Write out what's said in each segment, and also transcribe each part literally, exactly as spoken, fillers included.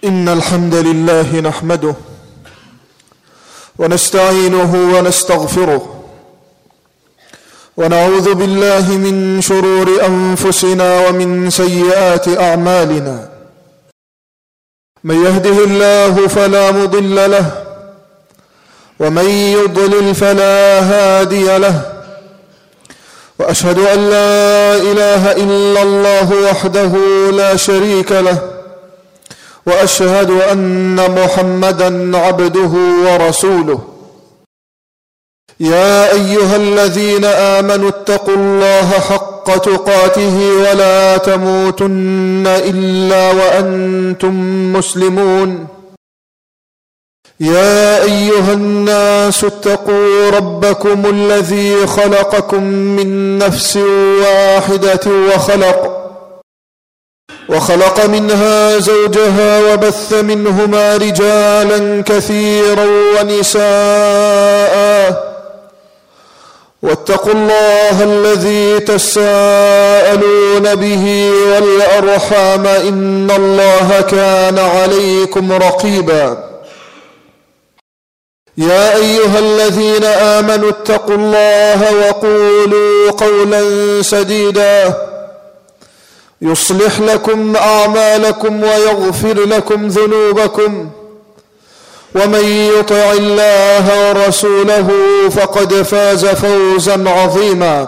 إن الحمد لله نحمده ونستعينه ونستغفره ونعوذ بالله من شرور أنفسنا ومن سيئات أعمالنا. من يهده الله فلا مضل له ومن يضلل فلا هادي له، وأشهد أن لا إله إلا الله وحده لا شريك له، وأشهد أن محمدًا عبده ورسوله. يا أيها الذين آمنوا اتقوا الله حق تقاته ولا تموتن إلا وأنتم مسلمون. يا أيها الناس اتقوا ربكم الذي خلقكم من نفس واحدة وخلق وخلق منها زوجها وبث منهما رجالا كثيرا ونساء، واتقوا الله الذي تساءلون به والأرحام إن الله كان عليكم رقيبا. يا أيها الذين آمنوا اتقوا الله وقولوا قولا سديدا يصلح لكم أعمالكم ويغفر لكم ذنوبكم، ومن يطع الله ورسوله فقد فاز فوزا عظيما.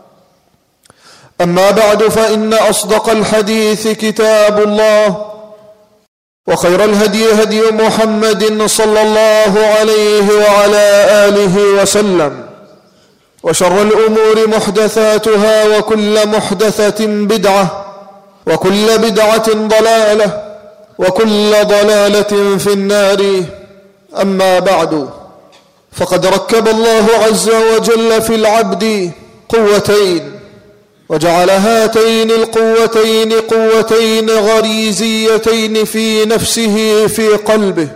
أما بعد، فإن أصدق الحديث كتاب الله، وخير الهدي هدي محمد صلى الله عليه وعلى آله وسلم، وشر الأمور محدثاتها، وكل محدثة بدعة، وكل بدعة ضلالة، وكل ضلالة في النار. أما بعد، فقد ركب الله عز وجل في العبد قوتين، وجعل هاتين القوتين قوتين غريزيتين في نفسه في قلبه،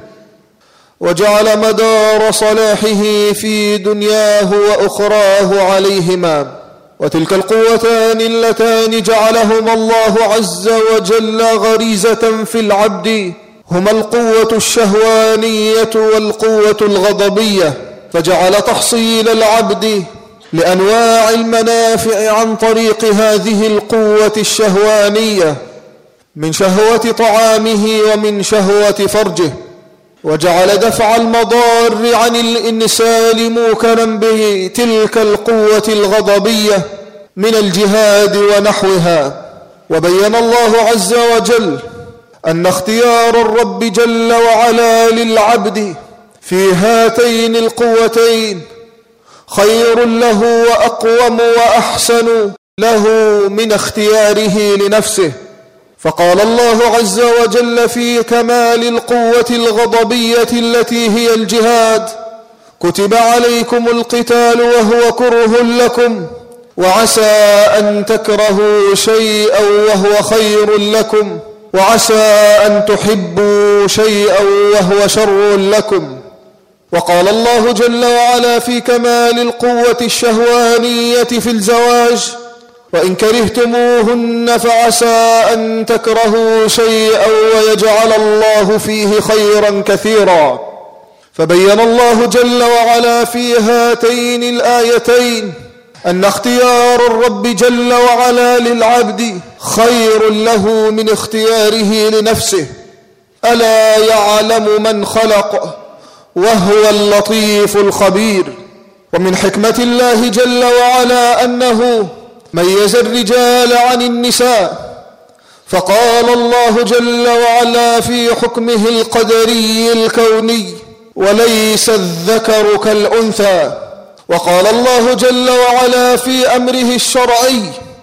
وجعل مدار صلاحه في دنياه وأخراه عليهما. وتلك القوتان اللتان جعلهما الله عز وجل غريزة في العبد هما القوة الشهوانية والقوة الغضبية، فجعل تحصيل العبد لأنواع المنافع عن طريق هذه القوة الشهوانية من شهوة طعامه ومن شهوة فرجه، وجعل دفع المضار عن الإنسان موكلا بتلك القوة الغضبية من الجهاد ونحوها. وبين الله عز وجل أن اختيار الرب جل وعلا للعبد في هاتين القوتين خير له وأقوم وأحسن له من اختياره لنفسه. فقال الله عز وجل في كمال القوة الغضبية التي هي الجهاد: كتب عليكم القتال وهو كره لكم، وعسى أن تكرهوا شيئا وهو خير لكم، وعسى أن تحبوا شيئا وهو شر لكم. وقال الله جل وعلا في كمال القوة الشهوانية في الزواج: وإن كرهتموهن فعسى أن تكرهوا شيئا ويجعل الله فيه خيرا كثيرا. فبين الله جل وعلا في هاتين الآيتين أن اختيار الرب جل وعلا للعبد خير له من اختياره لنفسه. ألا يعلم من خلق وهو اللطيف الخبير. ومن حكمة الله جل وعلا أنه ميز الرجال عن النساء، فقال الله جل وعلا في حكمه القدري الكوني: وليس الذكر كالأنثى. وقال الله جل وعلا في أمره الشرعي: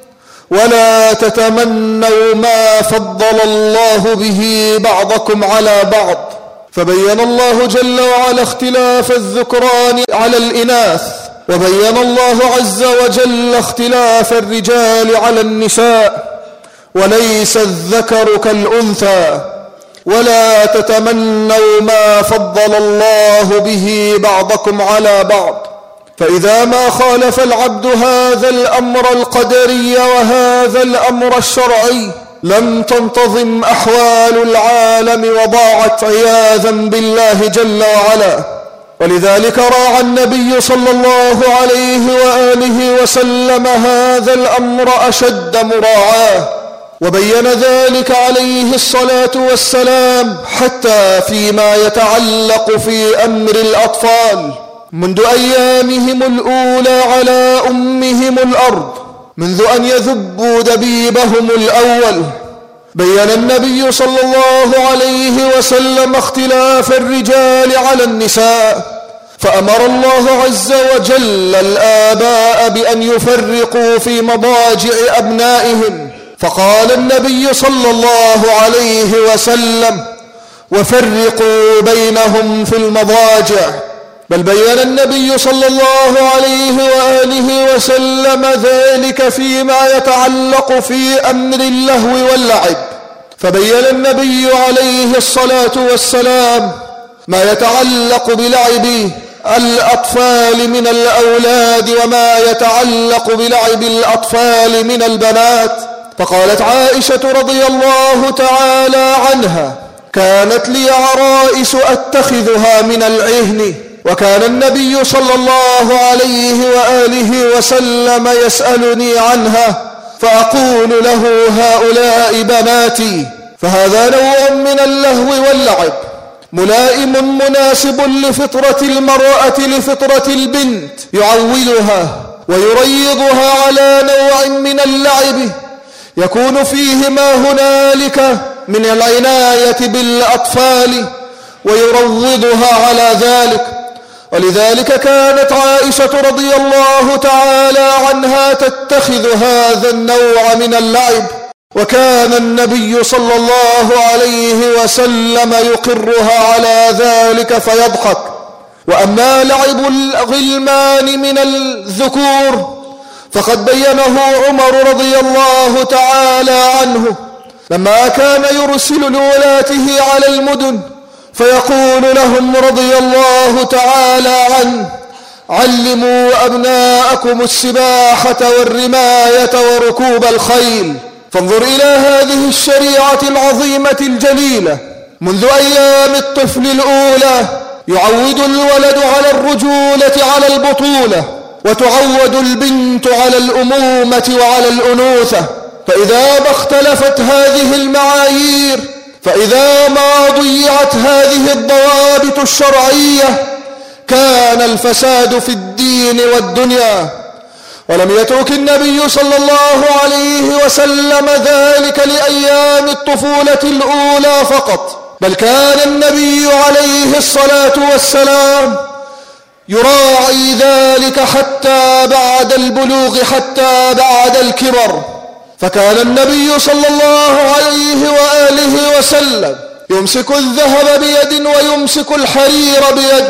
ولا تتمنوا ما فضل الله به بعضكم على بعض. فبين الله جل وعلا اختلاف الذكران على الإناث، وبين الله عز وجل اختلاف الرجال على النساء. وليس الذكر كالأنثى، ولا تتمنوا ما فضل الله به بعضكم على بعض. فإذا ما خالف العبد هذا الأمر القدري وهذا الأمر الشرعي لم تنتظم أحوال العالم وضاعت عياذا بالله جل وعلا. ولذلك راعى النبي صلى الله عليه وآله وسلم هذا الأمر أشد مراعاه، وبين ذلك عليه الصلاة والسلام حتى فيما يتعلق في أمر الأطفال منذ أيامهم الأولى على أمهم الأرض، منذ أن يذبوا دبيبهم الأول. بين النبي صلى الله عليه وسلم اختلاف الرجال على النساء، فأمر الله عز وجل الآباء بأن يفرقوا في مضاجع أبنائهم، فقال النبي صلى الله عليه وسلم: وفرقوا بينهم في المضاجع. بل بين النبي صلى الله عليه وآله وسلم ذلك فيما يتعلق في أمر اللهو واللعب، فبين النبي عليه الصلاة والسلام ما يتعلق بلعب الأطفال من الأولاد وما يتعلق بلعب الأطفال من البنات. فقالت عائشة رضي الله تعالى عنها: كانت لي عرائس أتخذها من العهن، وكان النبي صلى الله عليه وآله وسلم يسألني عنها فأقول له: هؤلاء بناتي. فهذا نوع من اللهو واللعب ملائم مناسب لفطرة المرأة لفطرة البنت، يعولها ويريضها على نوع من اللعب يكون فيه ما هنالك من العناية بالأطفال ويروضها على ذلك. ولذلك كانت عائشة رضي الله تعالى عنها تتخذ هذا النوع من اللعب، وكان النبي صلى الله عليه وسلم يقرها على ذلك فيضحك. وأما لعب الغلمان من الذكور فقد بينه عمر رضي الله تعالى عنه لما كان يرسل لولاته على المدن فيقول لهم رضي الله تعالى عنه: علموا أبناءكم السباحة والرماية وركوب الخيل. فانظر إلى هذه الشريعة العظيمة الجليلة، منذ أيام الطفل الأولى يعود الولد على الرجولة على البطولة، وتعود البنت على الأمومة وعلى الأنوثة. فإذا ما اختلفت هذه المعايير، فإذا ما ضيعت هذه الضوابط الشرعية، كان الفساد في الدين والدنيا. ولم يترك النبي صلى الله عليه وسلم ذلك لأيام الطفولة الأولى فقط، بل كان النبي عليه الصلاة والسلام يراعي ذلك حتى بعد البلوغ، حتى بعد الكبر. فكان النبي صلى الله عليه وآله وسلم يمسك الذهب بيد ويمسك الحرير بيد،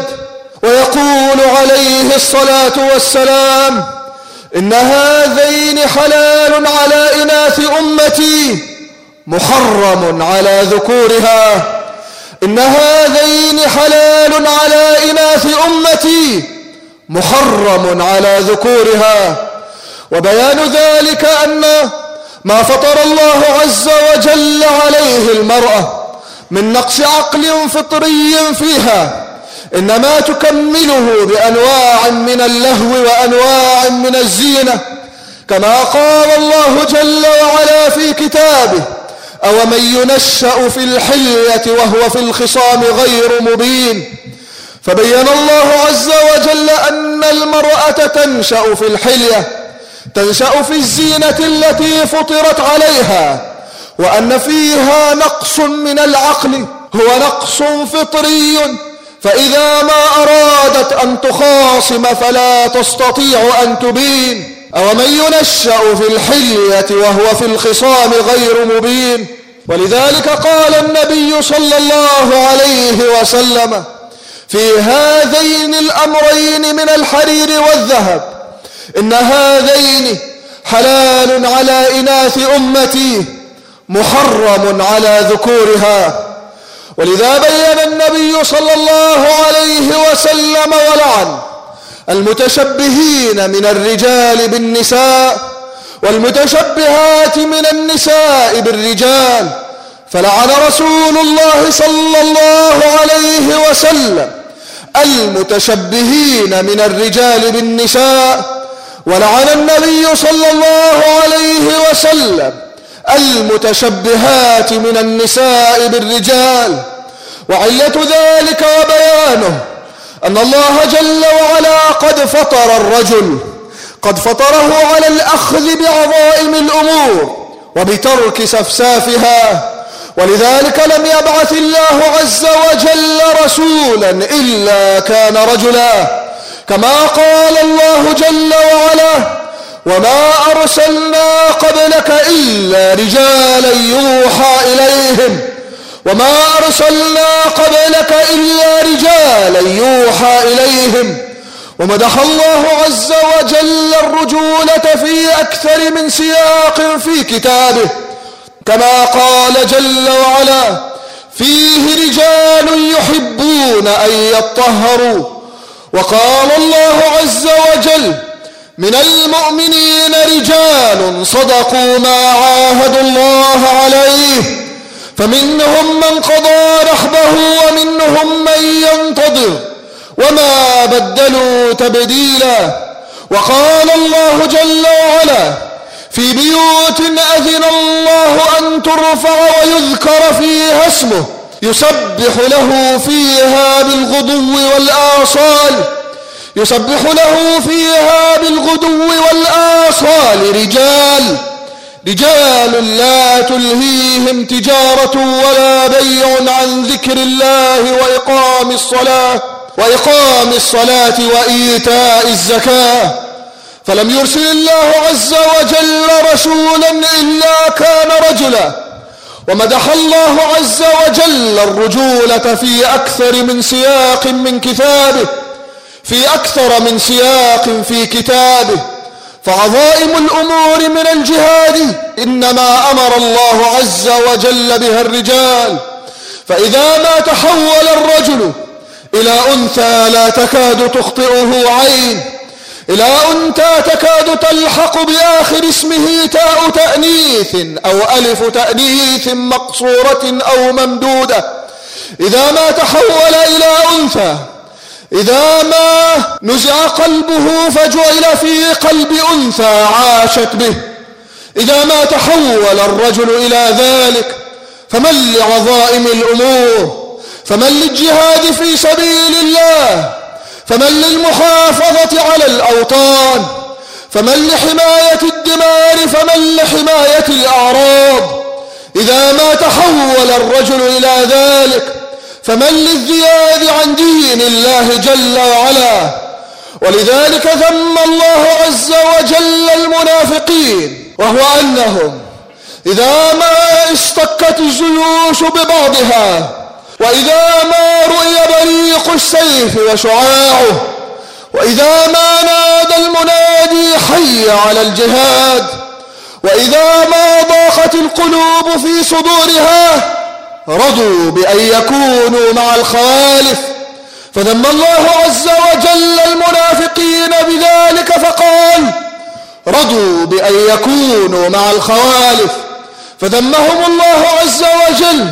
ويقول عليه الصلاة والسلام: إن هذين حلال على إناث أمتي محرم على ذكورها. إن هذين حلال على إناث أمتي محرم على ذكورها. وبيان ذلك أن ما فطر الله عز وجل عليه المرأة من نقص عقل فطري فيها إنما تكمله بأنواع من اللهو وأنواع من الزينة، كما قال الله جل وعلا في كتابه: أومن ينشأ في الحلية وهو في الخصام غير مبين. فبين الله عز وجل أن المرأة تنشأ في الحلية، تنشأ في الزينة التي فطرت عليها، وأن فيها نقص من العقل هو نقص فطري، فإذا ما أرادت أن تخاصم فلا تستطيع أن تبين. أومن ينشأ في الحلية وهو في الخصام غير مبين. ولذلك قال النبي صلى الله عليه وسلم في هذين الأمرين من الحرير والذهب: إن هذين حلال على إناث أمتي محرم على ذكورها. ولذا بين النبي صلى الله عليه وسلم ولعن المتشبهين من الرجال بالنساء، والمتشبهات من النساء بالرجال. فلعن رسول الله صلى الله عليه وسلم المتشبهين من الرجال بالنساء، ولعن النبي صلى الله عليه وسلم المتشبهات من النساء بالرجال. وعلة ذلك وبيانه أن الله جل وعلا قد فطر الرجل قد فطره على الأخذ بعظائم الأمور وبترك سفسافها، ولذلك لم يبعث الله عز وجل رسولا إلا كان رجلا، كما قال الله جل وعلا: وما أرسلنا قبلك إلا رجالا يوحى إليهم وما أرسلنا قبلك إلا رجالا يوحى إليهم. ومدح الله عز وجل الرجولة في أكثر من سياق في كتابه، كما قال جل وعلا: فيه رجال يحبون أن يطهروا. وقال الله عز وجل: من المؤمنين رجال صدقوا ما عاهدوا الله عليه فمنهم من قضى نحبه ومنهم من ينتظر وما بدلوا تبديلا. وقال الله جل وعلا: في بيوت أذن الله أن ترفع ويذكر فيها اسمه يسبح له فيها بالغدو والآصال يسبح له فيها بالغدو والآصال رجال رجال لا تلهيهم تجارة ولا بيع عن ذكر الله وإقام الصلاة وإقام الصلاة وإيتاء الزكاة. فلم يرسل الله عز وجل رسولا إلا كان رجلا. ومدح الله عز وجل الرجولة في أكثر من سياق من كتابه في أكثر من سياق في كتابه. فعظائم الأمور من الجهاد إنما أمر الله عز وجل بها الرجال، فإذا ما تحول الرجل إلى أنثى لا تكاد تخطئه عين، إلى أنثى تكاد تلحق بآخر اسمه تاء تأنيث أو ألف تأنيث مقصورة أو ممدودة، إذا ما تحول إلى أنثى، إذا ما نزع قلبه فجعل في قلب أنثى عاشت به، إذا ما تحول الرجل إلى ذلك، فمن لعظائم الأمور، فمن للجهاد في سبيل الله، فمن للمحافظة على الأوطان، فمن لحماية الدمار، فمن لحماية الأعراض، إذا ما تحول الرجل إلى ذلك، فمن للزياد عن دين الله جل وعلا. ولذلك ذم الله عز وجل المنافقين، وهو أنهم إذا ما اشتكت الجيوش ببعضها، وإذا ما رؤي بريق السيف وشعاعه، وإذا ما نادى المنادي حي على الجهاد، وإذا ما ضاقت القلوب في صدورها، رضوا بأن يكونوا مع الخوالف. فذم الله عز وجل المنافقين بذلك فقال: رضوا بأن يكونوا مع الخوالف. فذمهم الله عز وجل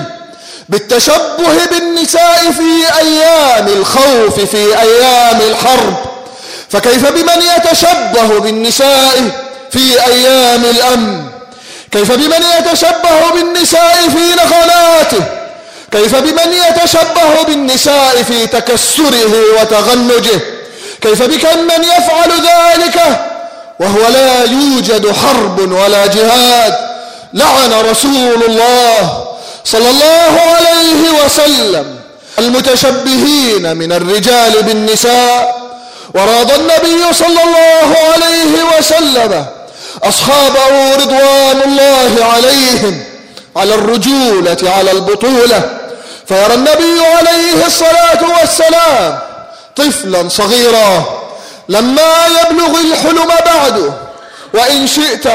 بالتشبه بالنساء في أيام الخوف، في أيام الحرب، فكيف بمن يتشبه بالنساء في أيام الأمن؟ كيف بمن يتشبه بالنساء في نخلاته؟ كيف بمن يتشبه بالنساء في تكسره وتغنجه؟ كيف بمن يفعل ذلك وهو لا يوجد حرب ولا جهاد؟ لعن رسول الله صلى الله عليه وسلم المتشبهين من الرجال بالنساء، وراض النبي صلى الله عليه وسلم أصحابه رضوان الله عليهم على الرجولة على البطولة. فيرى النبي عليه الصلاة والسلام طفلا صغيرا لما يبلغ الحلم بعده، وإن شئت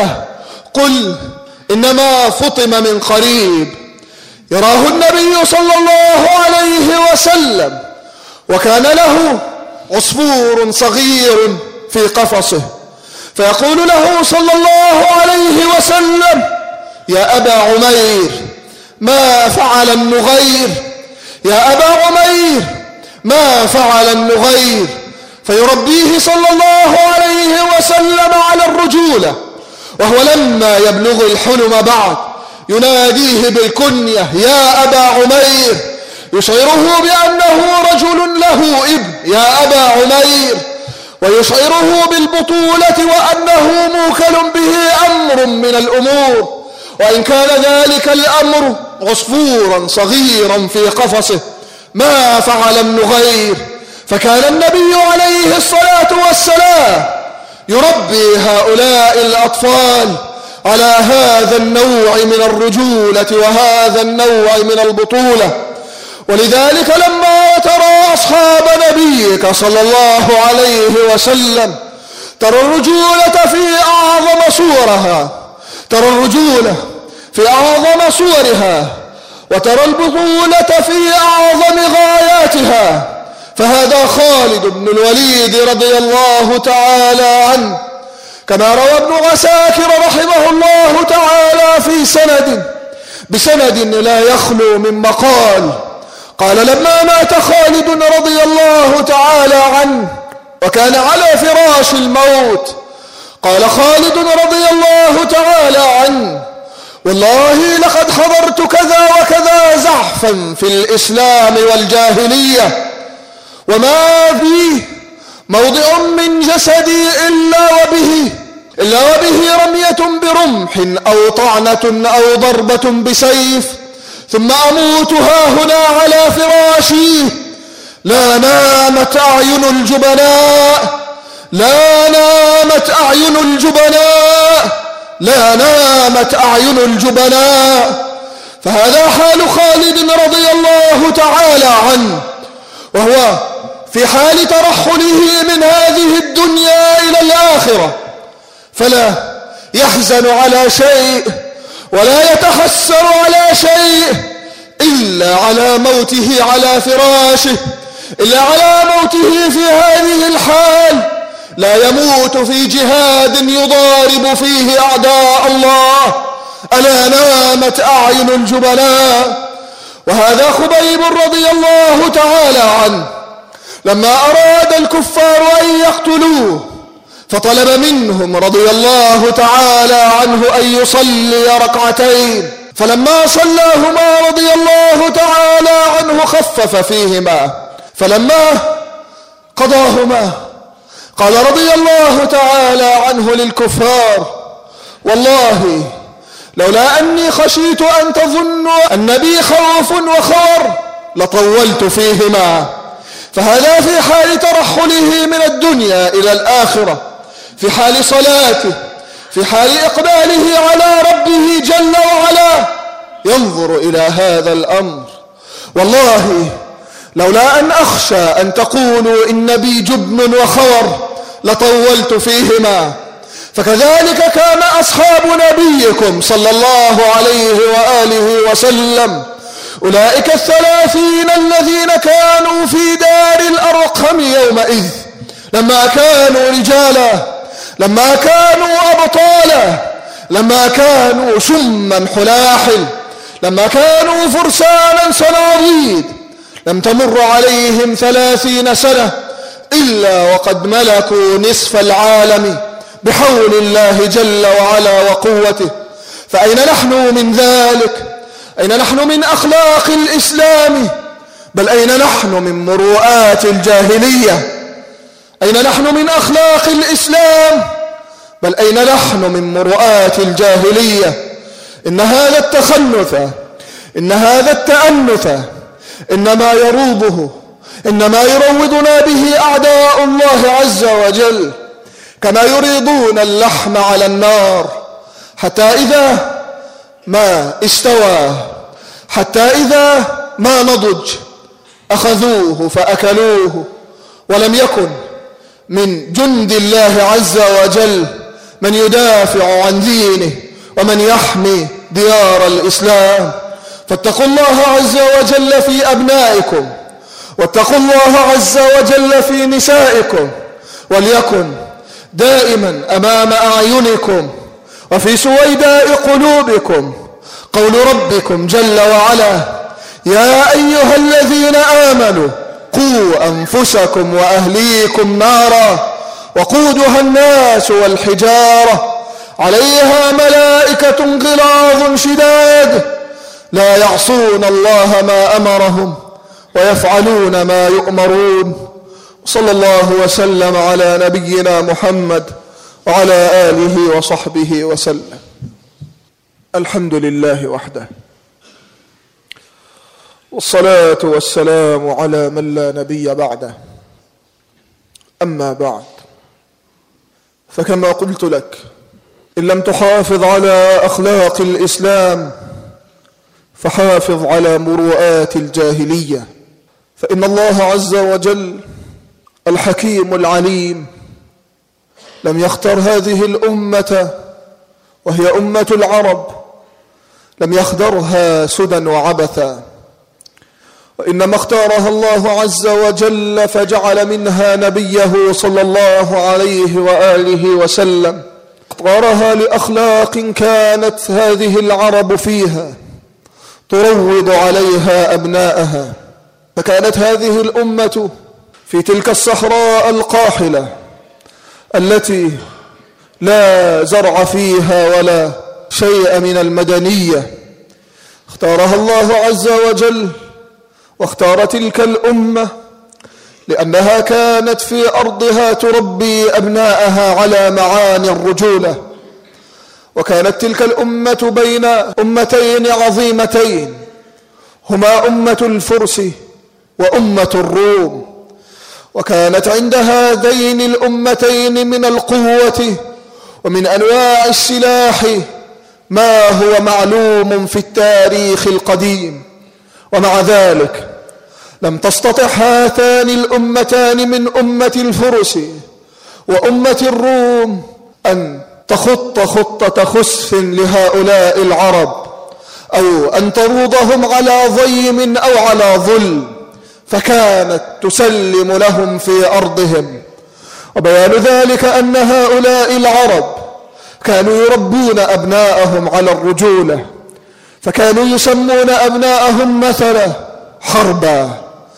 قل إنما فطم من قريب، يراه النبي صلى الله عليه وسلم وكان له عصفور صغير في قفصه، فيقول له صلى الله عليه وسلم: يا أبا عمير ما فعل النغير؟ يا أبا عمير ما فعل النغير؟ فيربيه صلى الله عليه وسلم على الرجولة، وهو لما يبلغ الحلم بعد يناديه بالكنية: يا أبا عمير، يشعره بأنه رجل له ابن، يا أبا عمير، ويشعره بالبطولة وأنه موكل به أمر من الأمور، وإن كان ذلك الأمر عصفورا صغيرا في قفصه ما فعل النغير. فكان النبي عليه الصلاة والسلام يربي هؤلاء الأطفال على هذا النوع من الرجولة وهذا النوع من البطولة. ولذلك لما ترى أصحاب نبيك صلى الله عليه وسلم ترى الرجولة في أعظم صورها، ترى الرجولة في أعظم صورها، وترى البطولة في أعظم غاياتها. فهذا خالد بن الوليد رضي الله تعالى عنه، كما روى ابن عساكر رحمه الله تعالى في سند بسند لا يخلو من مقال. قال: لما مات خالد رضي الله تعالى عنه وكان على فراش الموت، قال خالد رضي الله تعالى عنه: والله لقد حضرت كذا وكذا زحفا في الإسلام والجاهلية، وما فيه موضع من جسدي إلا وبه إلا وبه رمية برمح أو طعنة أو ضربة بسيف، ثم أموت ها هنا على فراشي. لا نامت أعين الجبناء، لا نامت أعين الجبناء، لا نامت أعين الجبناء. فهذا حال خالد رضي الله تعالى عنه، وهو في حال ترحله من هذه الدنيا إلى الآخرة، فلا يحزن على شيء ولا يتحسر على شيء إلا على موته على فراشه، إلا على موته في هذه الحال. لا يموت في جهاد يضارب فيه أعداء الله. ألا نامت أعين الجبناء. وهذا خبيب رضي الله تعالى عنه لما أراد الكفار أن يقتلوه فطلب منهم رضي الله تعالى عنه أن يصلي ركعتين، فلما صلاهما رضي الله تعالى عنه خفف فيهما، فلما قضاهما قال رضي الله تعالى عنه للكفار: والله لولا أني خشيت أن تظنوا أن بي خوف وخور لطولت فيهما. فهذا في حال ترحله من الدنيا إلى الآخرة، في حال صلاته، في حال إقباله على ربه جل وعلا، ينظر إلى هذا الأمر: والله لولا أن أخشى أن تقولوا إن بي جبن وخور لطولت فيهما. فكذلك كان أصحاب نبيكم صلى الله عليه وآله وسلم، أولئك الثلاثين الذين كانوا في دار الأرقم يومئذ، لما كانوا رجالا، لما كانوا أبطالا، لما كانوا شما حلاحل، لما كانوا فرسانا صناديد، لم تمر عليهم ثلاثين سنة إلا وقد ملكوا نصف العالم بحول الله جل وعلا وقوته. فأين نحن من ذلك؟ أين نحن من أخلاق الإسلام؟ بل أين نحن من مروءات الجاهلية؟ أين نحن من أخلاق الإسلام؟ بل أين نحن من مروءات الجاهلية؟ إن هذا التخنث، إن هذا التأنث إنما يروضه، إنما يروضنا به أعداء الله عز وجل، كما يريضون اللحم على النار حتى إذا ما استوى، حتى إذا ما نضج أخذوه فأكلوه، ولم يكن من جند الله عز وجل من يدافع عن دينه ومن يحمي ديار الإسلام. فاتقوا الله عز وجل في أبنائكم، واتقوا الله عز وجل في نسائكم، وليكن دائما أمام أعينكم وفي سويداء قلوبكم قول ربكم جل وعلا: يا أيها الذين آمنوا قوا أنفسكم وأهليكم نارا وقودها الناس والحجارة عليها ملائكة غلاظ شداد لا يعصون الله ما أمرهم ويفعلون ما يؤمرون. صلى الله وسلم على نبينا محمد وعلى آله وصحبه وسلم. الحمد لله وحده، والصلاة والسلام على من لا نبي بعده. أما بعد، فكما قلت لك، إن لم تحافظ على أخلاق الإسلام فحافظ على مروءات الجاهلية، فإن الله عز وجل الحكيم العليم لم يختر هذه الأمة وهي أمة العرب، لم يخدرها سدى وعبثا، وإنما اختارها الله عز وجل فجعل منها نبيه صلى الله عليه وآله وسلم. اختارها لأخلاق كانت هذه العرب فيها تروض عليها أبناءها، فكانت هذه الأمة في تلك الصحراء القاحلة التي لا زرع فيها ولا شيء من المدنية، اختارها الله عز وجل واختار تلك الأمة لأنها كانت في أرضها تربي أبناءها على معاني الرجولة. وكانت تلك الأمة بين أمتين عظيمتين هما أمة الفرس وأمة الروم، وكانت عند هذين الأمتين من القوة ومن أنواع السلاح ما هو معلوم في التاريخ القديم، ومع ذلك لم تستطع هاتان الأمتان من أمة الفرس وأمة الروم أن تخط خطة خسف لهؤلاء العرب، أو أن تروضهم على ضيم أو على ظل، فكانت تسلم لهم في أرضهم. وبيان ذلك أن هؤلاء العرب كانوا يربون أبناءهم على الرجولة، فكانوا يسمون أبناءهم مثلا حربا،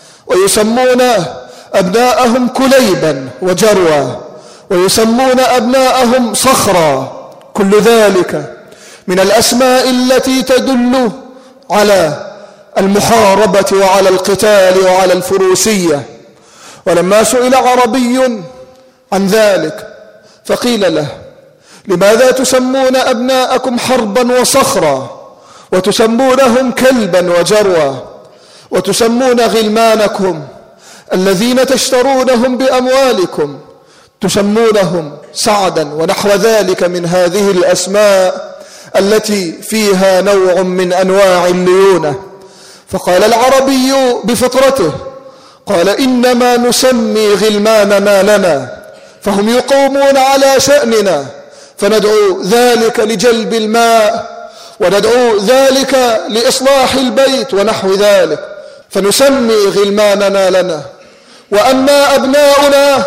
ويسمون أبناءهم كليبا وجروا، ويسمون أبناءهم صخرا. كل ذلك من الأسماء التي تدل على المحاربة وعلى القتال وعلى الفروسية. ولما سئل عربي عن ذلك فقيل له: لماذا تسمون أبناءكم حربا وصخرا وتسمونهم كلبا وجروا، وتسمون غلمانكم الذين تشترونهم بأموالكم تسمونهم سعدا، ونحو ذلك من هذه الأسماء التي فيها نوع من أنواع الليونة. فقال العربي بفطرته، قال: إنما نسمي غلماننا لنا، فهم يقومون على شأننا، فندعو ذلك لجلب الماء، وندعو ذلك لإصلاح البيت ونحو ذلك، فنسمي غلماننا لنا. وأما أبناؤنا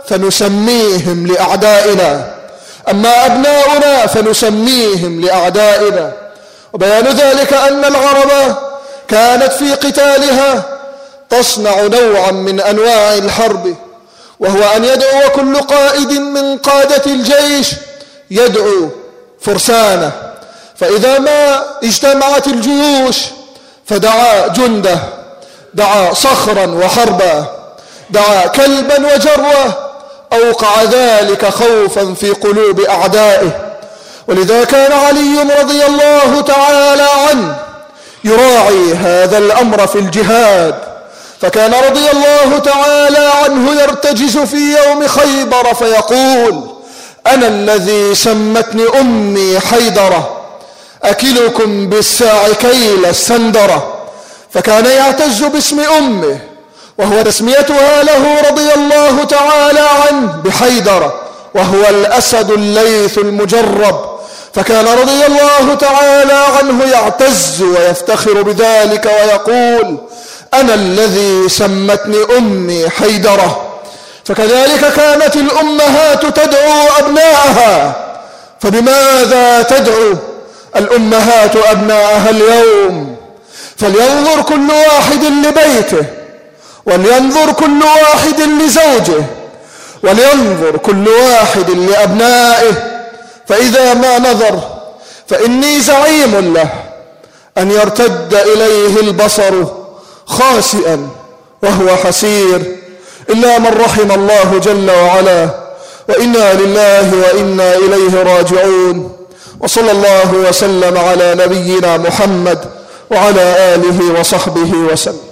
فنسميهم لأعدائنا، أما أبناؤنا فنسميهم لأعدائنا. وبيان ذلك أن العرب كانت في قتالها تصنع نوعا من أنواع الحرب، وهو أن يدعو كل قائد من قادة الجيش يدعو فرسانه، فإذا ما اجتمعت الجيوش فدعا جنده، دعا صخرا وحربا، دعا كلبا وجروا، أوقع ذلك خوفا في قلوب أعدائه. ولذا كان علي رضي الله تعالى عنه يراعي هذا الأمر في الجهاد، فكان رضي الله تعالى عنه يرتجز في يوم خيبر فيقول: أنا الذي سمتني أمي حيدرة، أكلكم بالساع كيل السندرة. فكان يعتز باسم أمه، وهو تسميتها له رضي الله تعالى عنه بحيدرة، وهو الأسد الليث المجرب. فكان رضي الله تعالى عنه يعتز ويفتخر بذلك ويقول: أنا الذي سمتني أمي حيدرة. فكذلك كانت الأمهات تدعو أبناءها، فبماذا تدعو الأمهات أبناءها اليوم؟ فلينظر كل واحد لبيته، ولينظر كل واحد لزوجه، ولينظر كل واحد لأبنائه، فإذا ما نظر فإني زعيم له أن يرتد إليه البصر خاسئا وهو حسير، إلا من رحم الله جل وعلا، وإنا لله وإنا إليه راجعون. وصلى الله وسلم على نبينا محمد وعلى آله وصحبه وسلم.